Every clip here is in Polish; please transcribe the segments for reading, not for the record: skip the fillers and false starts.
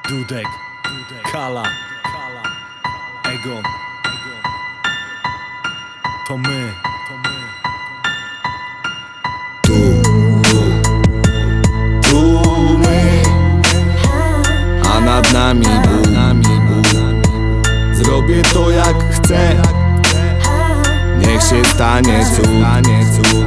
Dudek, Kala, Egon. To my. Tu my, a nad nami Bóg. Zrobię to jak chcę, niech się stanie cud.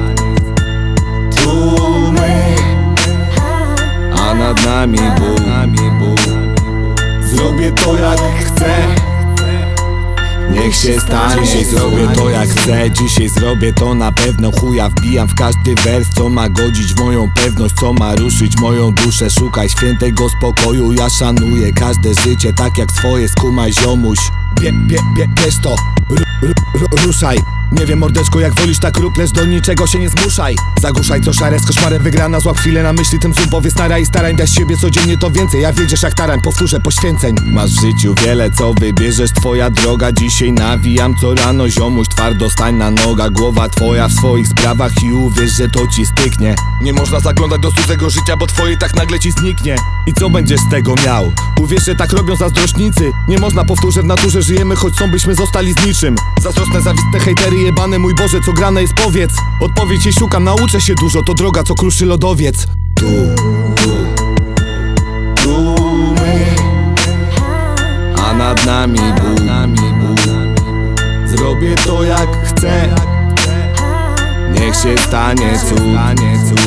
Tu my, a nad nami Bóg. Zrobię to jak chcę, niech się stanie. Dzisiaj zrobię to jak chcę, dzisiaj zrobię to na pewno. Chuja wbijam w każdy wers, co ma godzić w moją pewność, co ma ruszyć moją duszę. Szukaj świętego spokoju, ja szanuję każde życie tak jak swoje. Skumaj ziomuś, bierz to, ruszaj. Nie wiem mordeczko jak wolisz tak rób, lecz do niczego się nie zmuszaj. Zagłuszaj co szare, z koszmarem wygrana, złap chwilę na myśli, tym złym powie stara i starań. Dać siebie codziennie to więcej, jak wiedziesz jak tarań, powtórzę poświęceń. Masz w życiu wiele co wybierzesz, twoja droga. Dzisiaj nawijam co rano, ziomuś twardo stań na nogach. Głowa twoja w swoich sprawach i uwierz, że to ci styknie. Nie można zaglądać do cudzego życia, bo twoje tak nagle ci zniknie. I co będziesz z tego miał? Uwierz, że tak robią zazdrośnicy. Nie można, powtórzę, w naturze żyjemy, choć są byśmy zostali z niczym. Zazdrosne, zawistne hejtery jebane, mój Boże, co grane jest powiedz. Odpowiedź jej szukam, nauczę się dużo, to droga, co kruszy lodowiec. Tu my, a nad nami Bóg. Zrobię to jak chcę, niech się stanie cud.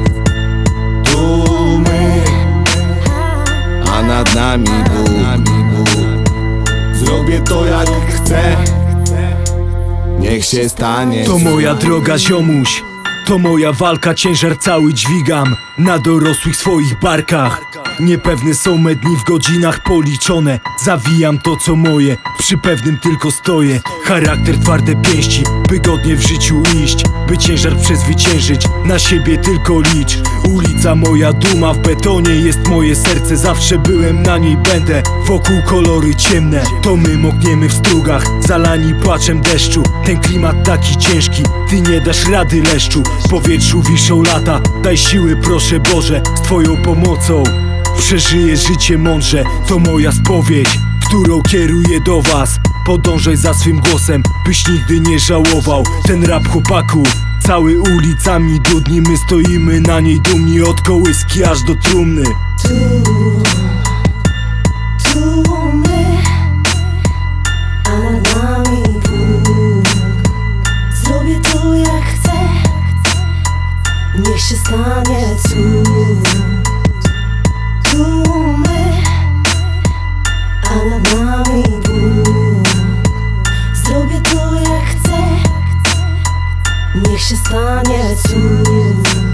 Tu my, a nad nami Bóg. Zrobię to jak chcę, niech się stanie. To moja droga ziomuś, to moja walka, ciężar cały dźwigam na dorosłych swoich barkach. Niepewne są me dni w godzinach policzone. Zawijam to co moje, przy pewnym tylko stoję. Charakter, twarde pięści, by godnie w życiu iść. By ciężar przezwyciężyć, na siebie tylko licz. Ulica moja duma, w betonie jest moje serce. Zawsze byłem, na niej będę, wokół kolory ciemne. To my mokniemy w strugach, zalani płaczem deszczu. Ten klimat taki ciężki, ty nie dasz rady leszczu. W powietrzu wiszą lata, daj siły proszę Boże, z twoją pomocą przeżyję życie mądrze. To moja spowiedź, którą kieruję do was. Podążaj za swym głosem, byś nigdy nie żałował. Ten rap chłopaku, cały ulicami brudni. My stoimy na niej dumni, od kołyski aż do trumny. Tu my, a nad nami Bóg. Zrobię to jak chcę, niech się stanie cud. Tu my, a nad nami Bóg. Zrobię to jak chcę, niech się stanie cud.